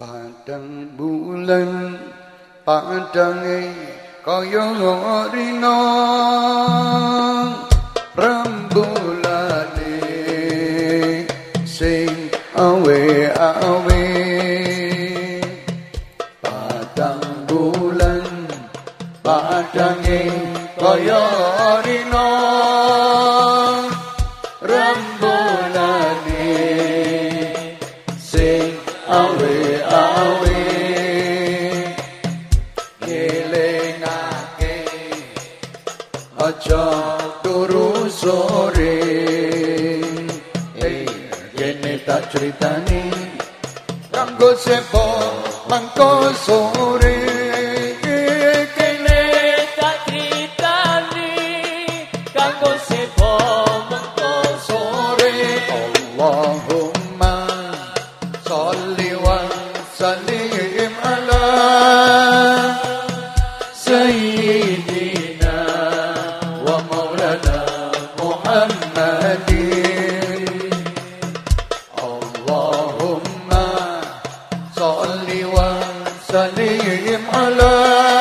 Padang bulan padange kaya rina rembulane sing awe-awe. Padang bulan padange kaya rina rembulane sing awe-awe. Ngelingake aja turu sore, kene tak critani kanggo sepo mangko sore. Kene tak critani kanggo sepo mangko sore. Allahumma sholli wa sallim ala sayyidina wa maulana Muhammadin. Allahumma sholli wa sallim ala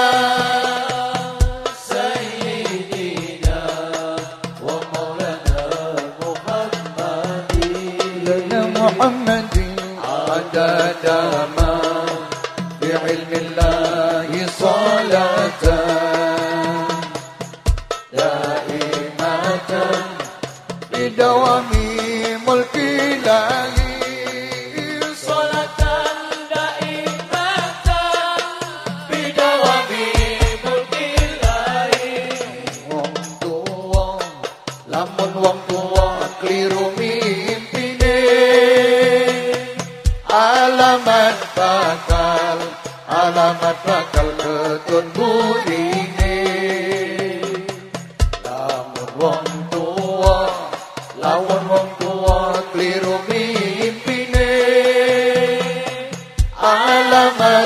sayyidina wa maulana Muhammadin. Muhammadin adada ma bi ilmillahi salatan daimatan bidawami mulki lahi. Salatan daimatan bidawami mulki lahi. Wong tuwa lamun wong tuwa kliru mimpine, alamat bakal ketun burine. Lamun wong tuwa kliru mimpine, alamat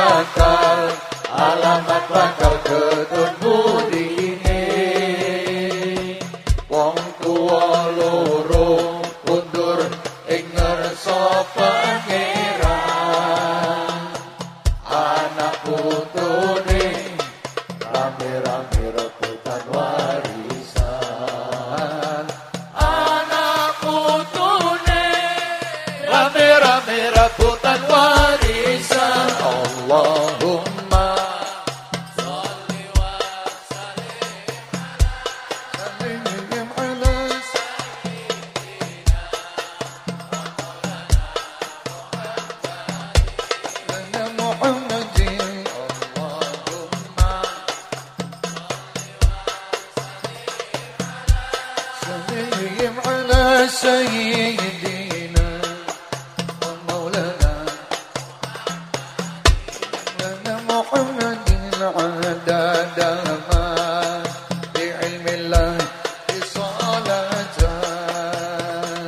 bakal ketun burine. Wong tuwa loro kundur ing ngarsa pangeran, anak putune rame-rame rebutan warisan. Anak putune Rame-rame rebutan warisan. Allahumma sholli wa sallim ala sayyidina Muhammadin. Allahumma sallim ala sayyidina wa maulana Muhammadin adada ma bi ilmillahi salatan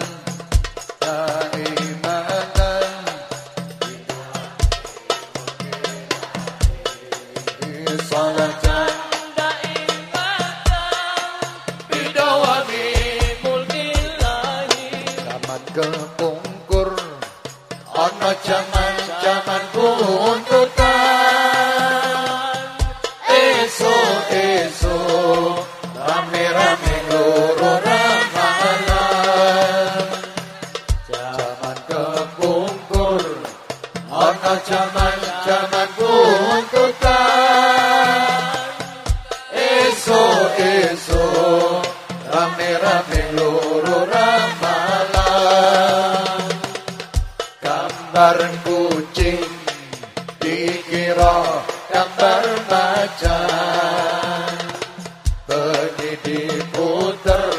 daimatan salatan bidawami mulki lahi. Zaman kepungkur ana jaman buntutan, esuk-esuk rame-rame loro ramalan. Zaman kepungkur ana jaman buntutan, esuk-esuk rame-rame loro ramalan. Gambar kucing dikira gambar macan, bengi diputer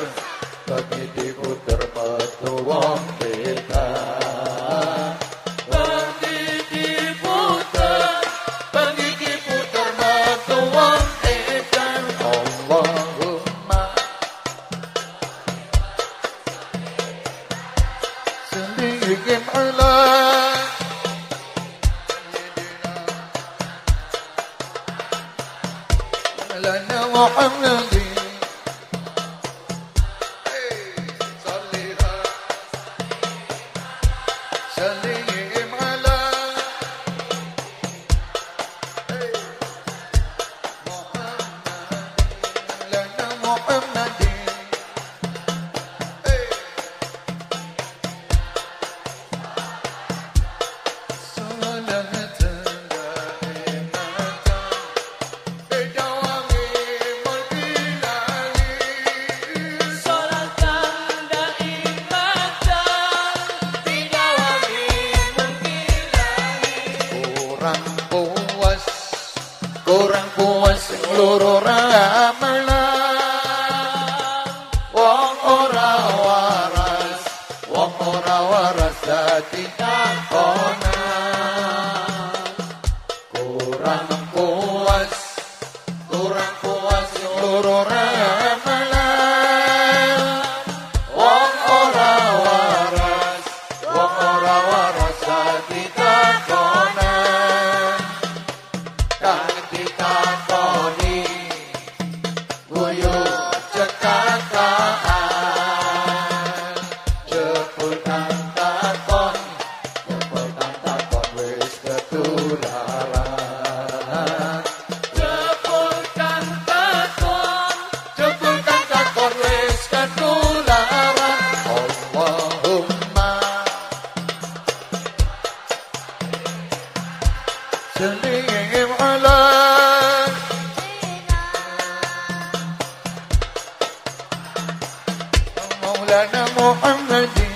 metu wong beda. Bengi diputer metu wong edan. Allahumma sallim ala lana Muhammadin. Sallim ala kurang puas seluruh ramalan. Wong ora waras dadi takonan. Kurang puas seluruh ramalan. Wong ora waras dadi takonan. Kang ditakoni guyu cekakaan. Jebul kang takon wis ketularan. Jebul kang takon Wis ketularan. Allahumma salli ala Maulana Muhammadin.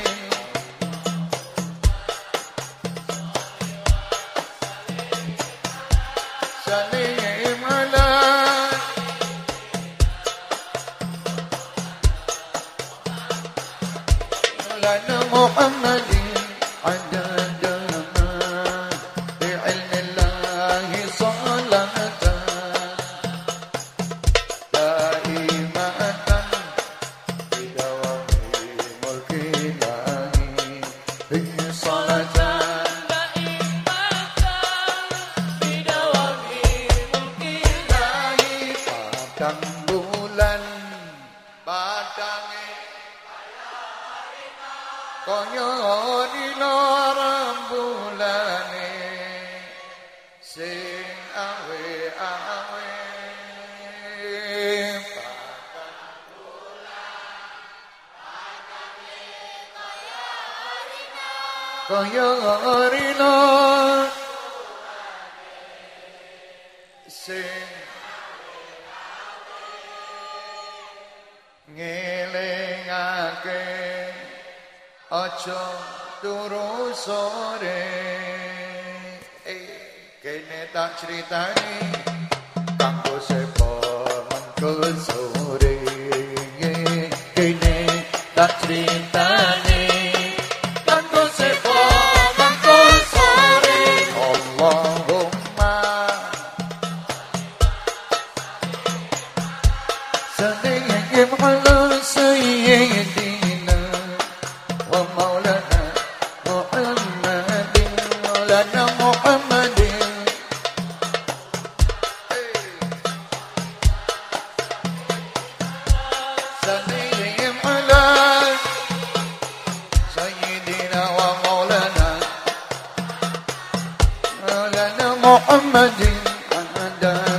Salli ala Maulana Muhammadin. عدد ما بعلم الله صلاة دائمة بدوام ملك الله. هي صلاة padang bulan padange kaya dina rembulane sing awe-awe. Kaya rina sing ngelingake aja turu sore. Kene tak critani kanggo sepo mengko sore. Kene tak critani kanggo sepo mengko sore. Allahumma salli ala sayyidina wa maulana Muhammadin. Maulana Muhammadin. Salli ala sayyidina wa maulana Muhammadin.